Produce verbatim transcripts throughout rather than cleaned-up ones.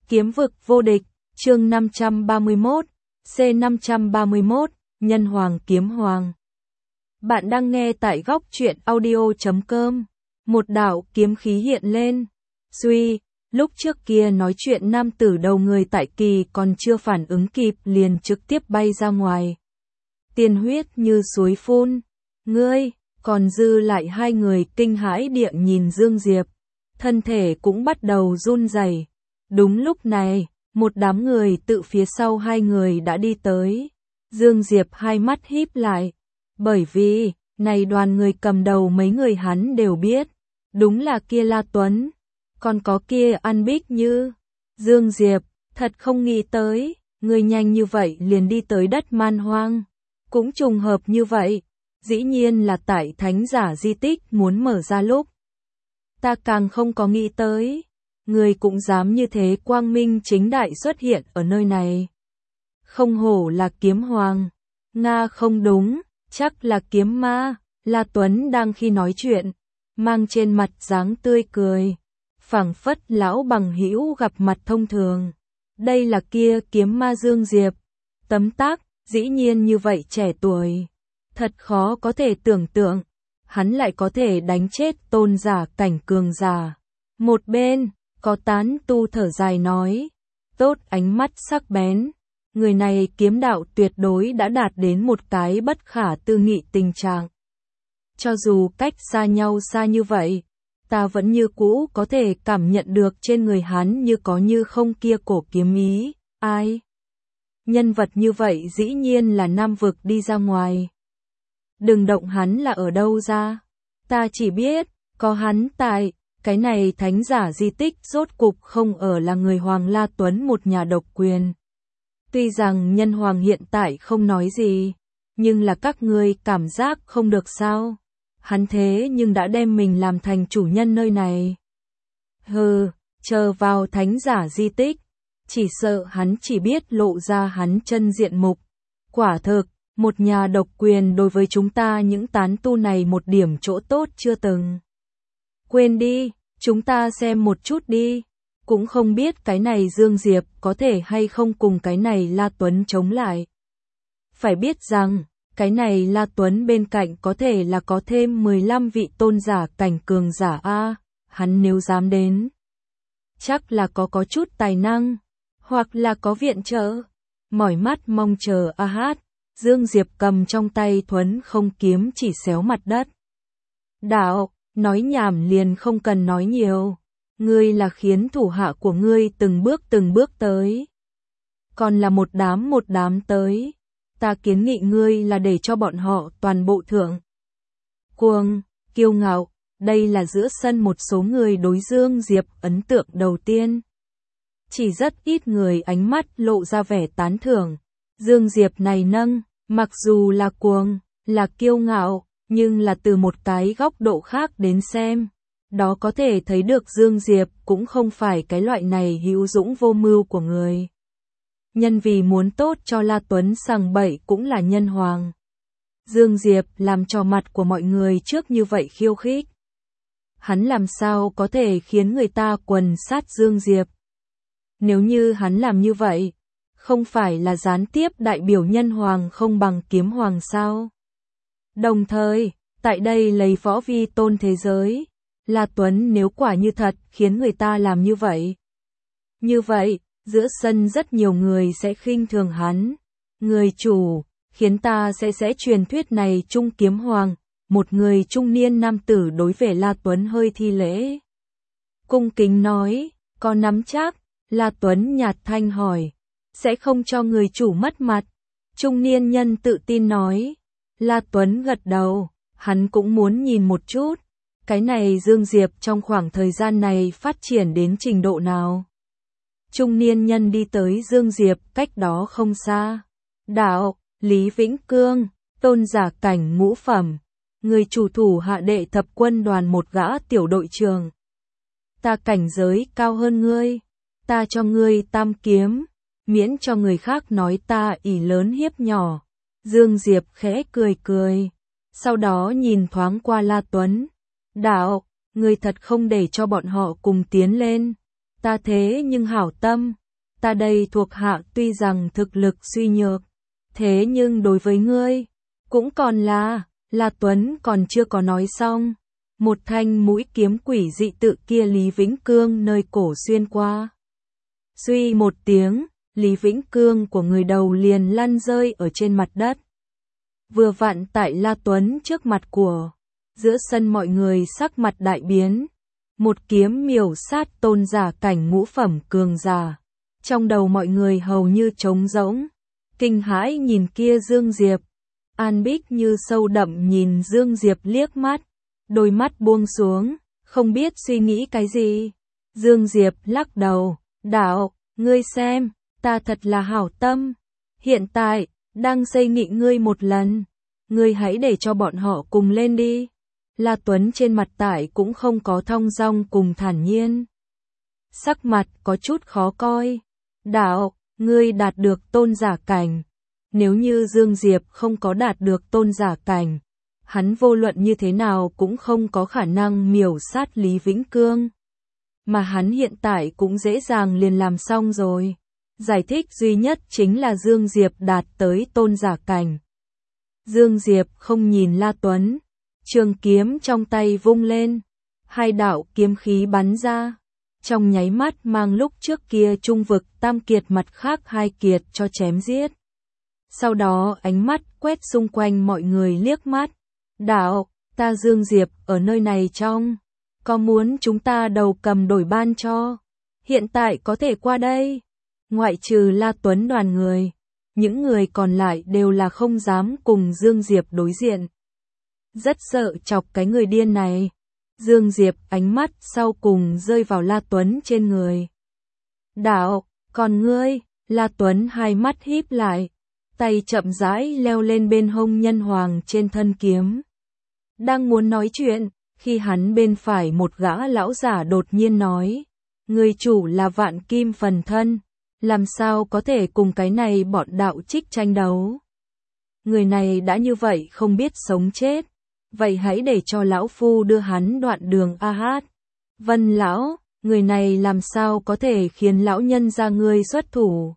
Kiếm vực vô địch, chương năm trăm ba mươi mốt, C năm trăm ba mươi mốt, Nhân Hoàng Kiếm Hoàng. Bạn đang nghe tại góc truyện audio chấm com. Một đạo kiếm khí hiện lên. Suy, lúc trước kia nói chuyện nam tử đầu người tại kỳ còn chưa phản ứng kịp liền trực tiếp bay ra ngoài. Tiên huyết như suối phun. Ngươi, còn dư lại hai người kinh hãi địa nhìn Dương Diệp. Thân thể cũng bắt đầu run rẩy. Đúng lúc này, một đám người tự phía sau hai người đã đi tới. Dương Diệp hai mắt híp lại. Bởi vì, này đoàn người cầm đầu mấy người hắn đều biết. Đúng là kia La Tuấn. Còn có kia An Bích Như. Dương Diệp, thật không nghĩ tới, người nhanh như vậy liền đi tới đất man hoang. Cũng trùng hợp như vậy. Dĩ nhiên là tại thánh giả di tích muốn mở ra lúc. Ta càng không có nghĩ tới. Người cũng dám như thế quang minh chính đại xuất hiện ở nơi này. Không hổ là kiếm hoàng. Nga không đúng, chắc là kiếm ma. La Tuấn đang khi nói chuyện, mang trên mặt dáng tươi cười. Phảng phất lão bằng hữu gặp mặt thông thường. Đây là kia kiếm ma Dương Diệp. Tấm tác, dĩ nhiên như vậy trẻ tuổi. Thật khó có thể tưởng tượng. Hắn lại có thể đánh chết tôn giả cảnh cường giả. Một bên, có tán tu thở dài nói. Tốt, ánh mắt sắc bén. Người này kiếm đạo tuyệt đối đã đạt đến một cái bất khả tư nghị tình trạng. Cho dù cách xa nhau xa như vậy, ta vẫn như cũ có thể cảm nhận được trên người hắn như có như không kia cổ kiếm ý. Ai? Nhân vật như vậy dĩ nhiên là Nam vực đi ra ngoài. Đừng động hắn là ở đâu ra. Ta chỉ biết, có hắn tại, cái này thánh giả di tích rốt cục không ở là người Hoàng La Tuấn một nhà độc quyền. Tuy rằng nhân hoàng hiện tại không nói gì, nhưng là các ngươi cảm giác không được sao. Hắn thế nhưng đã đem mình làm thành chủ nhân nơi này. Hừ, chờ vào thánh giả di tích, chỉ sợ hắn chỉ biết lộ ra hắn chân diện mục. Quả thực, một nhà độc quyền đối với chúng ta những tán tu này một điểm chỗ tốt chưa từng. Quên đi, chúng ta xem một chút đi. Cũng không biết cái này Dương Diệp có thể hay không cùng cái này La Tuấn chống lại. Phải biết rằng, cái này La Tuấn bên cạnh có thể là có thêm mười lăm vị tôn giả cảnh cường giả A, hắn nếu dám đến. Chắc là có có chút tài năng, hoặc là có viện trợ. Mỏi mắt mong chờ A hát, Dương Diệp cầm trong tay thuấn không kiếm chỉ xéo mặt đất. Đạo, nói nhảm liền không cần nói nhiều. Ngươi là khiến thủ hạ của ngươi từng bước từng bước tới. Còn là một đám một đám tới. Ta kiến nghị ngươi là để cho bọn họ toàn bộ thượng. Cuồng, kiêu ngạo, đây là giữa sân một số người đối Dương Diệp ấn tượng đầu tiên. Chỉ rất ít người ánh mắt lộ ra vẻ tán thưởng. Dương Diệp này nâng, mặc dù là cuồng, là kiêu ngạo, nhưng là từ một cái góc độ khác đến xem. Đó có thể thấy được Dương Diệp cũng không phải cái loại này hữu dũng vô mưu của người. Nhân vì muốn tốt cho La Tuấn sằng bậy cũng là nhân hoàng. Dương Diệp làm cho mặt của mọi người trước như vậy khiêu khích. Hắn làm sao có thể khiến người ta quần sát Dương Diệp? Nếu như hắn làm như vậy, không phải là gián tiếp đại biểu nhân hoàng không bằng kiếm hoàng sao? Đồng thời, tại đây lấy võ vi tôn thế giới, La Tuấn nếu quả như thật khiến người ta làm như vậy. Như vậy, giữa sân rất nhiều người sẽ khinh thường hắn. Người chủ, khiến ta sẽ sẽ truyền thuyết này trung kiếm hoàng, một người trung niên nam tử đối về La Tuấn hơi thi lễ. Cung kính nói, có nắm chắc, La Tuấn nhạt thanh hỏi, sẽ không cho người chủ mất mặt. Trung niên nhân tự tin nói, La Tuấn gật đầu, hắn cũng muốn nhìn một chút. Cái này Dương Diệp trong khoảng thời gian này phát triển đến trình độ nào? Trung niên nhân đi tới Dương Diệp cách đó không xa. Đạo, Lý Vĩnh Cương, tôn giả cảnh ngũ phẩm, người chủ thủ hạ đệ thập quân đoàn một gã tiểu đội trưởng. Ta cảnh giới cao hơn ngươi, ta cho ngươi tam kiếm, miễn cho người khác nói ta ỷ lớn hiếp nhỏ. Dương Diệp khẽ cười cười, sau đó nhìn thoáng qua La Tuấn. Đạo, người thật không để cho bọn họ cùng tiến lên. ta thế nhưng hảo tâm, ta đây thuộc hạ tuy rằng thực lực suy nhược, thế nhưng đối với ngươi, cũng còn là, La Tuấn còn chưa có nói xong. Một thanh mũi kiếm quỷ dị tự kia Lý Vĩnh Cương nơi cổ xuyên qua. Suy một tiếng, Lý Vĩnh Cương của người đầu liền lăn rơi ở trên mặt đất. Vừa vặn tại La Tuấn trước mặt của, giữa sân mọi người sắc mặt đại biến. Một kiếm miểu sát tôn giả cảnh ngũ phẩm cường giả. Trong đầu mọi người hầu như trống rỗng, kinh hãi nhìn kia Dương Diệp. An Bích như sâu đậm nhìn Dương Diệp liếc mắt, đôi mắt buông xuống, không biết suy nghĩ cái gì. Dương Diệp lắc đầu, đạo, ngươi xem, ta thật là hảo tâm. Hiện tại, đang xây nghị ngươi một lần, ngươi hãy để cho bọn họ cùng lên đi. La Tuấn trên mặt tại cũng không có thong dong cùng thản nhiên. Sắc mặt có chút khó coi. Đạo, ngươi đạt được tôn giả cảnh. Nếu như Dương Diệp không có đạt được tôn giả cảnh, hắn vô luận như thế nào cũng không có khả năng miểu sát Lý Vĩnh Cương. Mà hắn hiện tại cũng dễ dàng liền làm xong rồi. Giải thích duy nhất chính là Dương Diệp đạt tới tôn giả cảnh. Dương Diệp không nhìn La Tuấn, trường kiếm trong tay vung lên, hai đạo kiếm khí bắn ra, trong nháy mắt mang lúc trước kia trung vực tam kiệt mặt khác hai kiệt cho chém giết. Sau đó ánh mắt quét xung quanh mọi người liếc mắt, đạo, ta Dương Diệp ở nơi này trong, có muốn chúng ta đầu cầm đổi ban cho, hiện tại có thể qua đây. Ngoại trừ La Tuấn đoàn người, những người còn lại đều là không dám cùng Dương Diệp đối diện. Rất sợ chọc cái người điên này. Dương Diệp ánh mắt sau cùng rơi vào La Tuấn trên người. Đạo, còn ngươi, La Tuấn hai mắt híp lại, tay chậm rãi leo lên bên hông nhân hoàng trên thân kiếm. Đang muốn nói chuyện, khi hắn bên phải một gã lão giả đột nhiên nói, người chủ là vạn kim phần thân, làm sao có thể cùng cái này bọn đạo trích tranh đấu. Người này đã như vậy không biết sống chết, vậy hãy để cho lão phu đưa hắn đoạn đường a hát. Vân lão, người này làm sao có thể khiến lão nhân ra ngươi xuất thủ.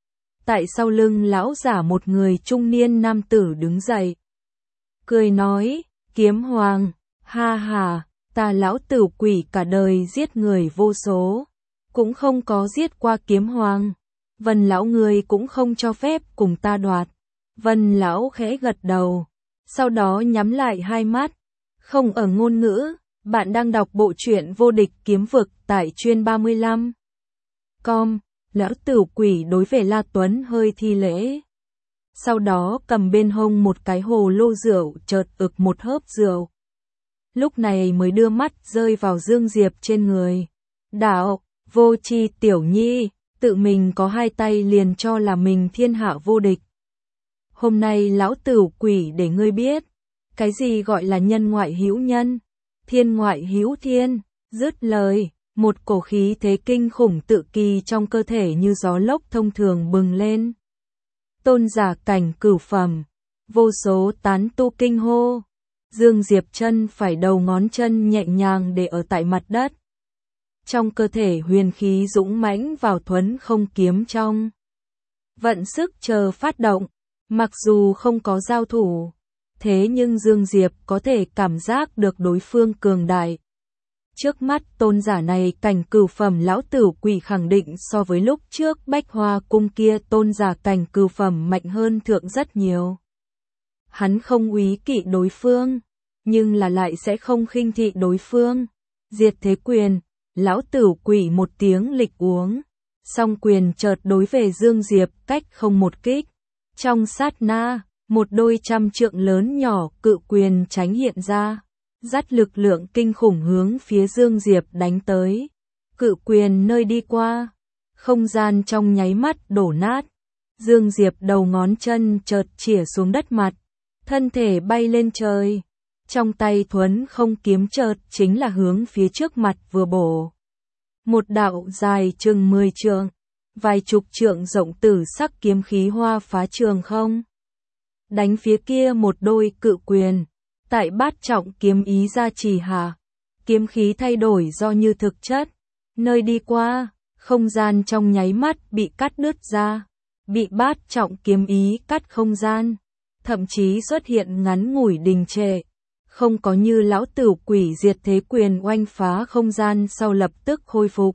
Tại sau lưng lão giả một người trung niên nam tử đứng dậy, cười nói, kiếm hoàng, ha ha, ta lão tử quỷ cả đời giết người vô số, cũng không có giết qua kiếm hoàng. Vân lão ngươi cũng không cho phép cùng ta đoạt. Vân lão khẽ gật đầu, sau đó nhắm lại hai mắt, không ở ngôn ngữ. Bạn đang đọc bộ truyện Vô Địch Kiếm Vực tại chuyên ba mươi lăm. Com, lão tử quỷ đối về La Tuấn hơi thi lễ. Sau đó cầm bên hông một cái hồ lô rượu chợt ực một hớp rượu. Lúc này mới đưa mắt rơi vào Dương Diệp trên người. Đạo, vô tri tiểu nhi, tự mình có hai tay liền cho là mình thiên hạ vô địch. Hôm nay lão tử quỷ để ngươi biết, cái gì gọi là nhân ngoại hữu nhân, thiên ngoại hữu thiên. Dứt lời, một cổ khí thế kinh khủng tự kỳ trong cơ thể như gió lốc thông thường bừng lên. Tôn giả cảnh cửu phẩm, vô số tán tu kinh hô. Dương Diệp chân phải đầu ngón chân nhẹ nhàng để ở tại mặt đất. Trong cơ thể huyền khí dũng mãnh vào thuấn không kiếm trong. Vận sức chờ phát động, mặc dù không có giao thủ, thế nhưng Dương Diệp có thể cảm giác được đối phương cường đại. Trước mắt tôn giả này cảnh cửu phẩm lão tử quỷ khẳng định so với lúc trước Bách Hoa cung kia tôn giả cảnh cửu phẩm mạnh hơn thượng rất nhiều. Hắn không úy kỵ đối phương, nhưng là lại sẽ không khinh thị đối phương. Diệt thế quyền, lão tử quỷ một tiếng lịch uống, song quyền chợt đối về Dương Diệp cách không một kích. Trong sát na, một đôi trăm trượng lớn nhỏ cự quyền tránh hiện ra, dắt lực lượng kinh khủng hướng phía Dương Diệp đánh tới. Cự quyền nơi đi qua, không gian trong nháy mắt đổ nát. Dương Diệp đầu ngón chân chợt chĩa xuống đất mặt, thân thể bay lên trời. Trong tay thuấn không kiếm chợt chính là hướng phía trước mặt vừa bổ. Một đạo dài chừng mười trượng, vài chục trượng rộng tử sắc kiếm khí hoa phá trường không. Đánh phía kia một đôi cự quyền, tại bát trọng kiếm ý gia trì hạ, kiếm khí thay đổi do như thực chất, nơi đi qua, không gian trong nháy mắt bị cắt đứt ra, bị bát trọng kiếm ý cắt không gian, thậm chí xuất hiện ngắn ngủi đình trệ, không có như lão tử quỷ diệt thế quyền oanh phá không gian sau lập tức khôi phục.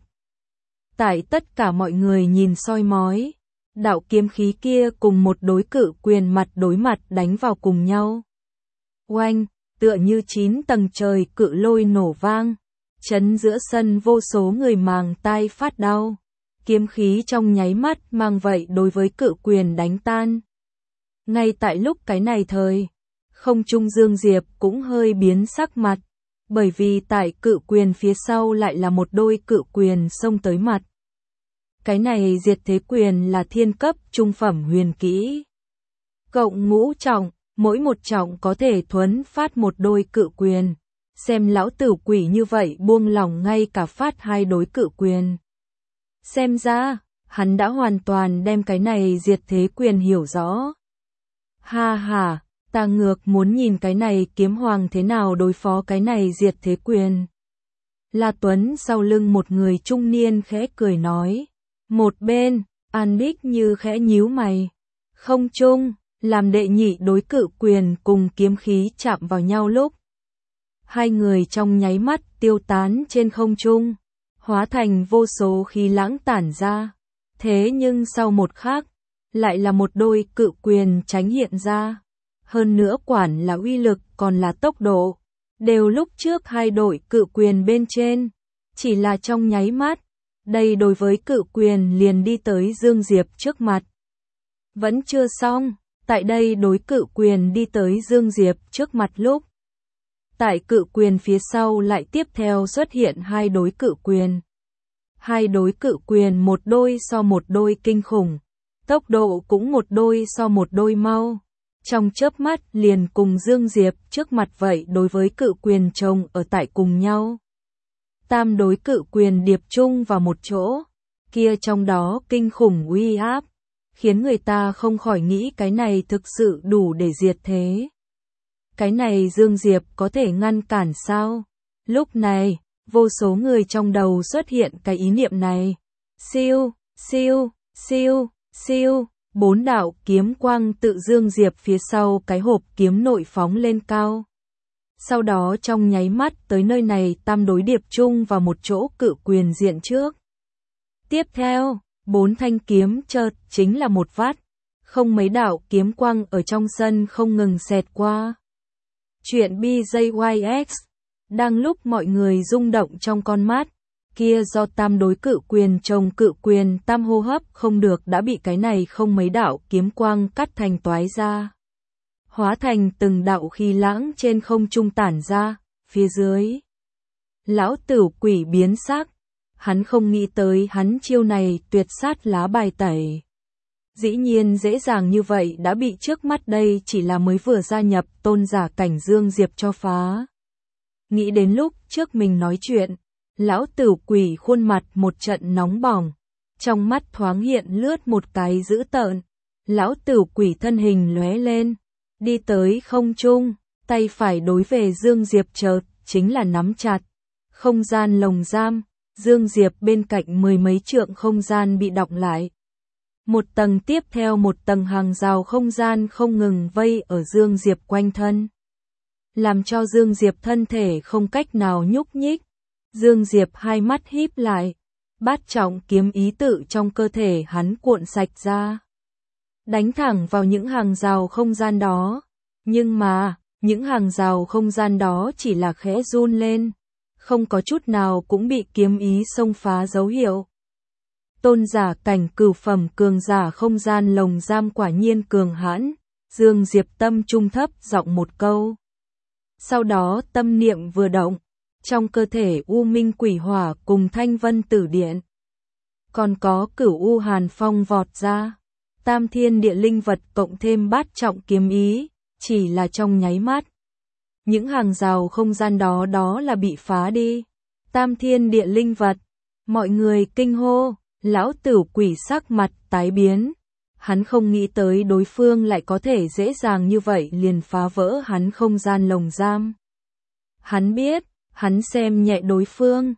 Tại tất cả mọi người nhìn soi mói, đạo kiếm khí kia cùng một đối cự quyền mặt đối mặt đánh vào cùng nhau. Oanh, tựa như chín tầng trời cự lôi nổ vang, chấn giữa sân vô số người màng tai phát đau. Kiếm khí trong nháy mắt mang vậy đối với cự quyền đánh tan. Ngay tại lúc cái này thời, không trung Dương Diệp cũng hơi biến sắc mặt, bởi vì tại cự quyền phía sau lại là một đôi cự quyền xông tới mặt. Cái này diệt thế quyền là thiên cấp trung phẩm huyền kỹ. Cộng ngũ trọng, mỗi một trọng có thể thuấn phát một đôi cự quyền. Xem lão tử quỷ như vậy buông lỏng ngay cả phát hai đối cự quyền. Xem ra, hắn đã hoàn toàn đem cái này diệt thế quyền hiểu rõ. Ha ha, ta ngược muốn nhìn cái này kiếm hoàng thế nào đối phó cái này diệt thế quyền. La Tuấn sau lưng một người trung niên khẽ cười nói. Một bên, An Bích Như khẽ nhíu mày. Không trung, làm đệ nhị đối cự quyền cùng kiếm khí chạm vào nhau lúc. Hai người trong nháy mắt tiêu tán trên không trung, hóa thành vô số khí lãng tản ra. Thế nhưng sau một khắc, lại là một đôi cự quyền tránh hiện ra. Hơn nữa quản là uy lực còn là tốc độ, đều lúc trước hai đội cự quyền bên trên. Chỉ là trong nháy mắt, đây đối với cự quyền liền đi tới Dương Diệp trước mặt. Vẫn chưa xong, tại đây đối cự quyền đi tới Dương Diệp trước mặt lúc. Tại cự quyền phía sau lại tiếp theo xuất hiện hai đối cự quyền. Hai đối cự quyền một đôi so một đôi kinh khủng, tốc độ cũng một đôi so một đôi mau. Trong chớp mắt liền cùng Dương Diệp trước mặt vậy đối với cự quyền chồng ở tại cùng nhau. Tam đối cự quyền điệp chung vào một chỗ, kia trong đó kinh khủng uy áp, khiến người ta không khỏi nghĩ cái này thực sự đủ để diệt thế. Cái này Dương Diệp có thể ngăn cản sao? Lúc này, vô số người trong đầu xuất hiện cái ý niệm này. Siêu, siêu, siêu, siêu, bốn đạo kiếm quang tự Dương Diệp phía sau cái hộp kiếm nội phóng lên cao. Sau đó trong nháy mắt tới nơi này tam đối điệp chung vào một chỗ cự quyền diện trước. Tiếp theo, bốn thanh kiếm chợt chính là một vát, không mấy đạo kiếm quang ở trong sân không ngừng xẹt qua. Chuyện B J Y X, đang lúc mọi người rung động trong con mắt, kia do tam đối cự quyền chồng cự quyền tam hô hấp không được đã bị cái này không mấy đạo kiếm quang cắt thành toái ra. Hóa thành từng đạo khí lãng trên không trung tản ra, phía dưới. Lão tử quỷ biến sắc, hắn không nghĩ tới hắn chiêu này tuyệt sát lá bài tẩy. Dĩ nhiên dễ dàng như vậy đã bị trước mắt đây chỉ là mới vừa gia nhập tôn giả cảnh Dương Diệp cho phá. Nghĩ đến lúc trước mình nói chuyện, lão tử quỷ khuôn mặt một trận nóng bỏng, trong mắt thoáng hiện lướt một cái dữ tợn. Lão tử quỷ thân hình lóe lên, đi tới không trung, tay phải đối về Dương Diệp chợt chính là nắm chặt. Không gian lồng giam, Dương Diệp bên cạnh mười mấy trượng không gian bị đọng lại. Một tầng tiếp theo một tầng hàng rào không gian không ngừng vây ở Dương Diệp quanh thân, làm cho Dương Diệp thân thể không cách nào nhúc nhích. Dương Diệp hai mắt híp lại, bát trọng kiếm ý tự trong cơ thể hắn cuộn sạch ra, đánh thẳng vào những hàng rào không gian đó. Nhưng mà, những hàng rào không gian đó chỉ là khẽ run lên, không có chút nào cũng bị kiếm ý xông phá dấu hiệu. Tôn giả cảnh cửu phẩm cường giả không gian lồng giam quả nhiên cường hãn, Dương Diệp tâm trung thấp giọng một câu. Sau đó tâm niệm vừa động, trong cơ thể U Minh Quỷ Hỏa cùng Thanh Vân Tử Điện, còn có Cửu U Hàn Phong vọt ra, Tam Thiên Địa Linh Vật cộng thêm bát trọng kiếm ý, chỉ là trong nháy mắt. Những hàng rào không gian đó đó là bị phá đi. Tam Thiên Địa Linh Vật, mọi người kinh hô. Lão tử quỷ sắc mặt tái biến, hắn không nghĩ tới đối phương lại có thể dễ dàng như vậy liền phá vỡ hắn không gian lồng giam. Hắn biết, hắn xem nhẹ đối phương,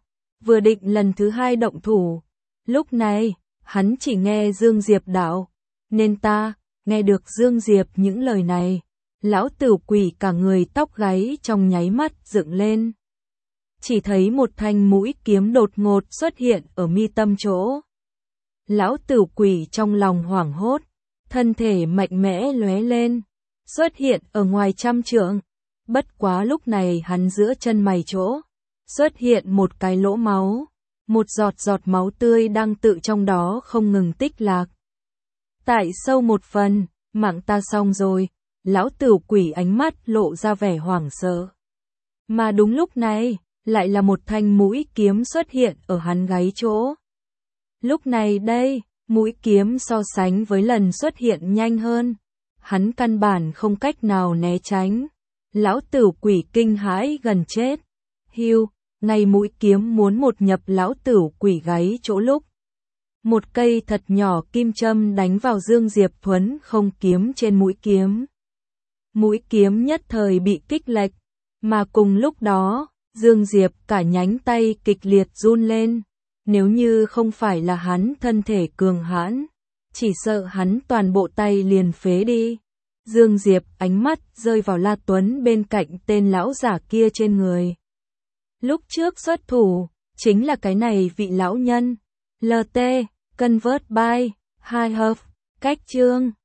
vừa định lần thứ hai động thủ. Lúc này, hắn chỉ nghe Dương Diệp đạo, nên ta, nghe được Dương Diệp những lời này, lão tử quỷ cả người tóc gáy trong nháy mắt dựng lên. Chỉ thấy một thanh mũi kiếm đột ngột xuất hiện ở mi tâm chỗ. Lão tử quỷ trong lòng hoảng hốt, thân thể mạnh mẽ lóe lên, xuất hiện ở ngoài trăm trượng. Bất quá lúc này hắn giữa chân mày chỗ, xuất hiện một cái lỗ máu, một giọt giọt máu tươi đang tự trong đó không ngừng tích lạc. Tại sâu một phần, mạng ta xong rồi, lão tử quỷ ánh mắt lộ ra vẻ hoảng sợ. Mà đúng lúc này, lại là một thanh mũi kiếm xuất hiện ở hắn gáy chỗ. Lúc này đây, mũi kiếm so sánh với lần xuất hiện nhanh hơn. Hắn căn bản không cách nào né tránh. Lão tử quỷ kinh hãi gần chết. Hiu, ngay mũi kiếm muốn một nhập lão tử quỷ gáy chỗ lúc. Một cây thật nhỏ kim châm đánh vào Dương Diệp Thuấn không kiếm trên mũi kiếm. Mũi kiếm nhất thời bị kích lệch, mà cùng lúc đó, Dương Diệp cả nhánh tay kịch liệt run lên. Nếu như không phải là hắn thân thể cường hãn, chỉ sợ hắn toàn bộ tay liền phế đi. Dương Diệp ánh mắt rơi vào La Tuấn bên cạnh tên lão giả kia trên người. Lúc trước xuất thủ, chính là cái này vị lão nhân. lờ tê, convert by, high half, cách chương.